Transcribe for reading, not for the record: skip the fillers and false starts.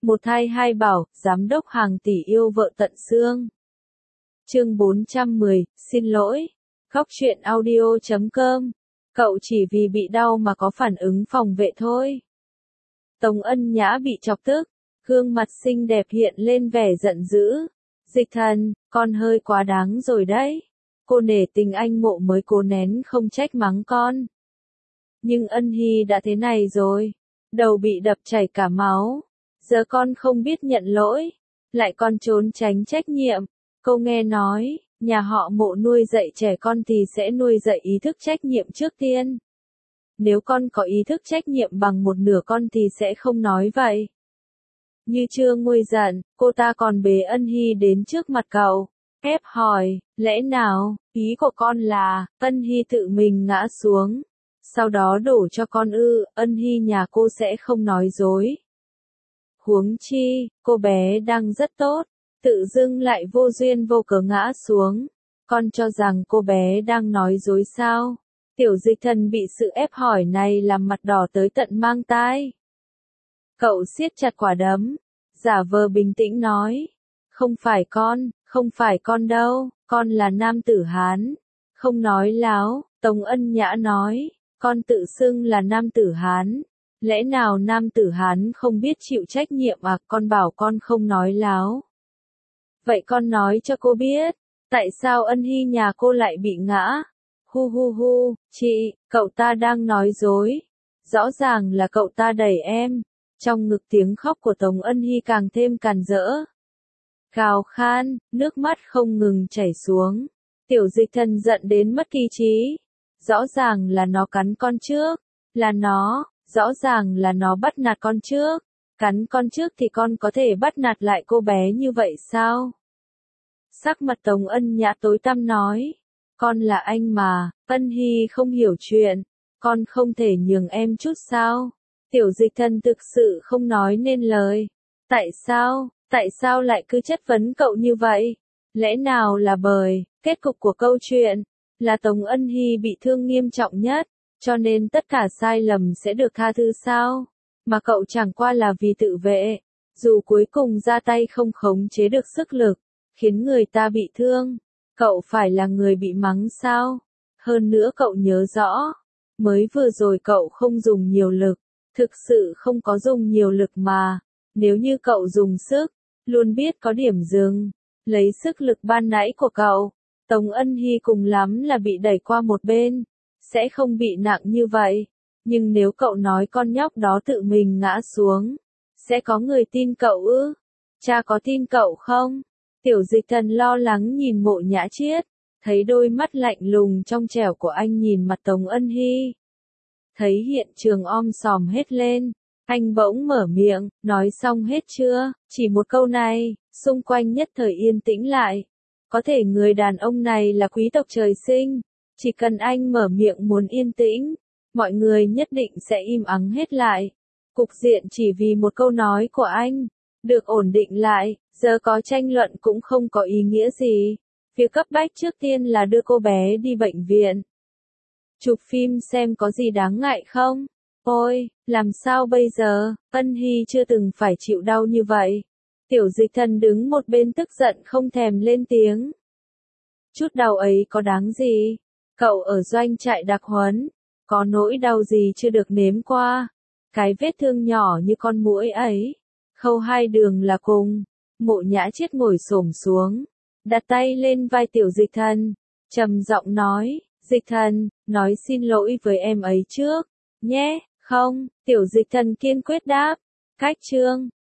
Một thai hai bảo, giám đốc hàng tỷ yêu vợ tận xương. Chương 410, xin lỗi. Khóc chuyện audio.com. Cậu chỉ vì bị đau mà có phản ứng phòng vệ thôi. Tống Ân Nhã bị chọc tức, gương mặt xinh đẹp hiện lên vẻ giận dữ. Dịch Thần, con hơi quá đáng rồi đấy. Cô nể tình anh mộ mới cố nén không trách mắng con. Nhưng Ân Hy đã thế này rồi, đầu bị đập chảy cả máu. Giờ con không biết nhận lỗi, lại còn trốn tránh trách nhiệm. Cô nghe nói, nhà họ Mộ nuôi dạy trẻ con thì sẽ nuôi dạy ý thức trách nhiệm trước tiên. Nếu con có ý thức trách nhiệm bằng một nửa con thì sẽ không nói vậy. Như chưa nguôi giận, cô ta còn bế Ân Hy đến trước mặt cậu, ép hỏi, lẽ nào, ý của con là, Ân Hy tự mình ngã xuống, sau đó đổ cho con ư? Ân Hy nhà cô sẽ không nói dối. Huống chi, cô bé đang rất tốt, tự dưng lại vô duyên vô cớ ngã xuống. Con cho rằng cô bé đang nói dối sao? Tiểu Dịch Thần bị sự ép hỏi này làm mặt đỏ tới tận mang tai. Cậu siết chặt quả đấm, giả vờ bình tĩnh nói. Không phải con đâu, con là nam tử Hán. Không nói láo, Tống Ân Nhã nói, con tự xưng là nam tử Hán. Lẽ nào nam tử Hán không biết chịu trách nhiệm à? Con bảo con không nói láo. Vậy con nói cho cô biết, tại sao Ân Hy nhà cô lại bị ngã? Hu hu hu, chị, cậu ta đang nói dối. Rõ ràng là cậu ta đẩy em. Trong ngực tiếng khóc của Tống Ân Hy càng thêm càn rỡ. Gào khan, nước mắt không ngừng chảy xuống. Tiểu Dịch Thần giận đến mất lý trí. Rõ ràng là nó cắn con trước. Rõ ràng là nó bắt nạt con trước. Cắn con trước thì con có thể bắt nạt lại cô bé như vậy sao? Sắc mặt Tống Ân Nhã tối tăm nói. Con là anh mà, Ân Hy không hiểu chuyện. Con không thể nhường em chút sao? Tiểu Dịch Thần thực sự không nói nên lời. Tại sao lại cứ chất vấn cậu như vậy? Lẽ nào là bởi, kết cục của câu chuyện, là Tống Ân Hy bị thương nghiêm trọng nhất, cho nên tất cả sai lầm sẽ được tha thứ sao? Mà cậu chẳng qua là vì tự vệ, dù cuối cùng ra tay không khống chế được sức lực, khiến người ta bị thương, cậu phải là người bị mắng sao? Hơn nữa cậu nhớ rõ, mới vừa rồi cậu không dùng nhiều lực, thực sự không có dùng nhiều lực mà, nếu như cậu dùng sức, luôn biết có điểm dừng, lấy sức lực ban nãy của cậu, Tống Ân Hy cùng lắm là bị đẩy qua một bên, sẽ không bị nặng như vậy, nhưng nếu cậu nói con nhóc đó tự mình ngã xuống, sẽ có người tin cậu ư? Cha có tin cậu không? Tiểu Dịch Thần lo lắng nhìn Mộ Nhã Chiết, thấy đôi mắt lạnh lùng trong trẻo của anh nhìn mặt Tống Ân Hy. Thấy hiện trường om sòm hết lên, anh bỗng mở miệng, nói xong hết chưa? Chỉ một câu này, xung quanh nhất thời yên tĩnh lại. Có thể người đàn ông này là quý tộc trời sinh, chỉ cần anh mở miệng muốn yên tĩnh, mọi người nhất định sẽ im ắng hết lại. Cục diện chỉ vì một câu nói của anh, được ổn định lại, giờ có tranh luận cũng không có ý nghĩa gì. Việc cấp bách trước tiên là đưa cô bé đi bệnh viện. Chụp phim xem có gì đáng ngại không? Ôi, làm sao bây giờ? Ân Hy chưa từng phải chịu đau như vậy. Tiểu Dịch Thần đứng một bên tức giận không thèm lên tiếng. Chút đau ấy có đáng gì? Cậu ở doanh trại đặc huấn, có nỗi đau gì chưa được nếm qua? Cái vết thương nhỏ như con muỗi ấy, khâu hai đường là cùng. Mộ Nhã Chiết ngồi xổm xuống, đặt tay lên vai Tiểu Dịch Thần, trầm giọng nói, Dịch Thần, nói xin lỗi với em ấy trước, nhé. Không, Tiểu Dịch Thần kiên quyết đáp. Cách chương